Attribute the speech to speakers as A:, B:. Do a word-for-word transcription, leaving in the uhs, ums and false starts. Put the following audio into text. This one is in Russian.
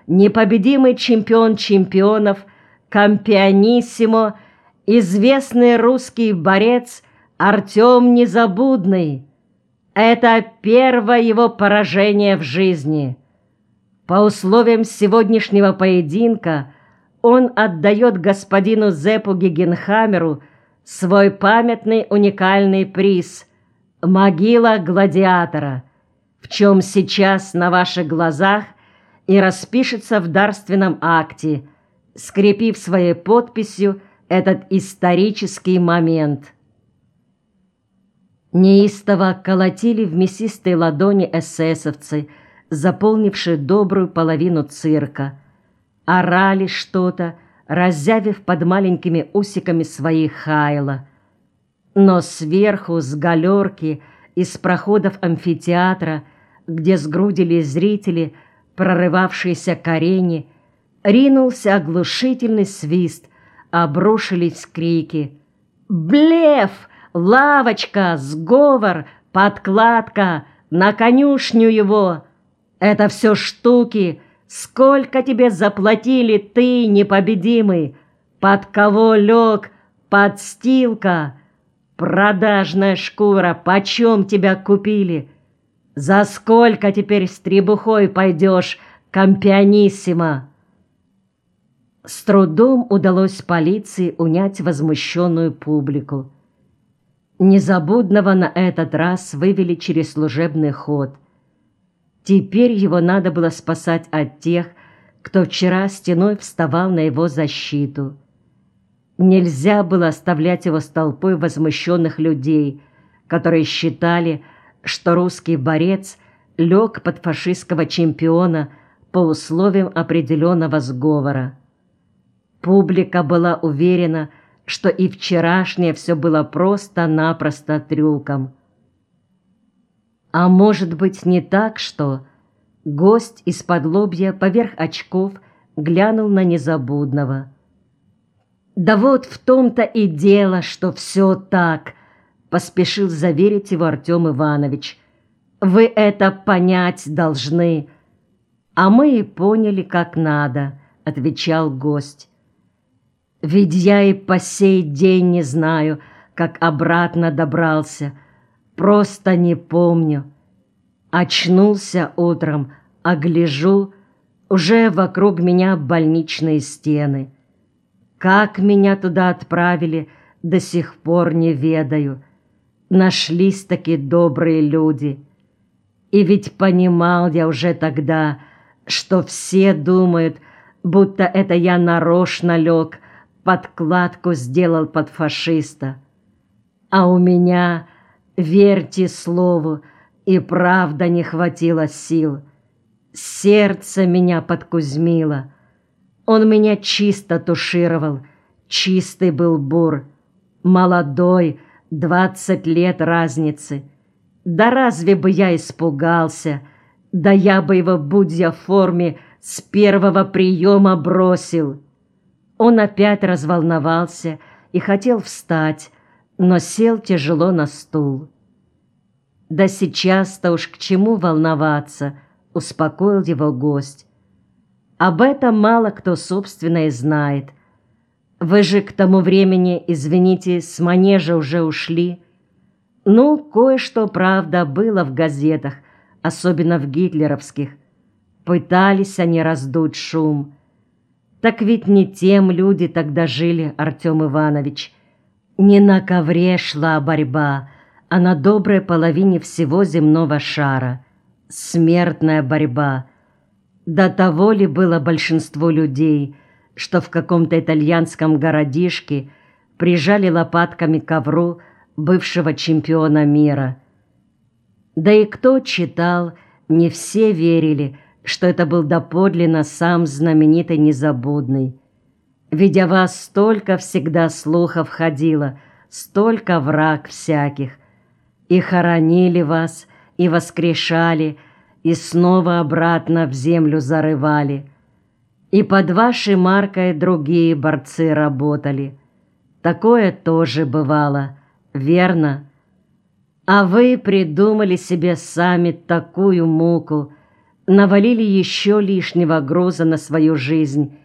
A: непобедимый чемпион чемпионов, кампиониссимо, известный русский борец Артем Незабудный. Это первое его поражение в жизни. По условиям сегодняшнего поединка он отдает господину Зеппу Гегенхамеру свой памятный уникальный приз «Могила гладиатора», в чем сейчас на ваших глазах и распишется в дарственном акте, скрепив своей подписью этот исторический момент. Неистово колотили в мясистой ладони эсэсовцы, заполнившие добрую половину цирка. Орали что-то, раззявив под маленькими усиками свои хайла. Но сверху, с галерки, из проходов амфитеатра, где сгрудились зрители, прорывавшиеся к арене, ринулся оглушительный свист, обрушились крики. «Блеф! Лавочка! Сговор! Подкладка! На конюшню его! Это все штуки! Сколько тебе заплатили, ты, непобедимый? Под кого лег? Подстилка! Продажная шкура! Почем тебя купили? За сколько теперь с требухой пойдешь, кампиониссимо?» С трудом удалось полиции унять возмущенную публику. Незабудного на этот раз вывели через служебный ход. Теперь его надо было спасать от тех, кто вчера стеной вставал на его защиту. Нельзя было оставлять его с толпой возмущенных людей, которые считали, что русский борец лег под фашистского чемпиона по условиям определенного сговора. Публика была уверена, что и вчерашнее все было просто-напросто трюком. А может быть, не так, что гость из-под лобья поверх очков глянул на Незабудного. «Да вот в том-то и дело, что все так», — поспешил заверить его Артем Иванович. «Вы это понять должны». «А мы и поняли, как надо», — отвечал гость. «Ведь я и по сей день не знаю, как обратно добрался. Просто не помню. Очнулся утром, а гляжу, уже вокруг меня больничные стены. Как меня туда отправили, до сих пор не ведаю. Нашлись такие добрые люди. И ведь понимал я уже тогда, что все думают, будто это я нарочно лег, подкладку сделал под фашиста. А у меня, верьте слову, и правда не хватило сил. Сердце меня подкузмило. Он меня чисто тушировал, чистый был бур. Молодой, двадцать лет разницы. Да разве бы я испугался? Да я бы его, будь я в форме, с первого приема бросил. Он опять разволновался и хотел встать, но сел тяжело на стул. «Да сейчас-то уж к чему волноваться», — успокоил его гость. «Об этом мало кто, собственно, и знает. Вы же к тому времени, извините, с манежа уже ушли. Ну, кое-что, правда, было в газетах, особенно в гитлеровских. Пытались они раздуть шум. Так ведь не тем люди тогда жили, Артем Иванович. Не на ковре шла борьба, а на доброй половине всего земного шара. Смертная борьба. До того ли было большинство людей, что в каком-то итальянском городишке прижали лопатками к ковру бывшего чемпиона мира. Да и кто читал, не все верили, что это был доподлинно сам знаменитый Незабудный. Ведь о вас столько всегда слухов ходило, столько враг всяких. И хоронили вас, и воскрешали, и снова обратно в землю зарывали. И под вашей маркой другие борцы работали. Такое тоже бывало, верно? А вы придумали себе сами такую муку, навалили еще лишнего груза на свою жизнь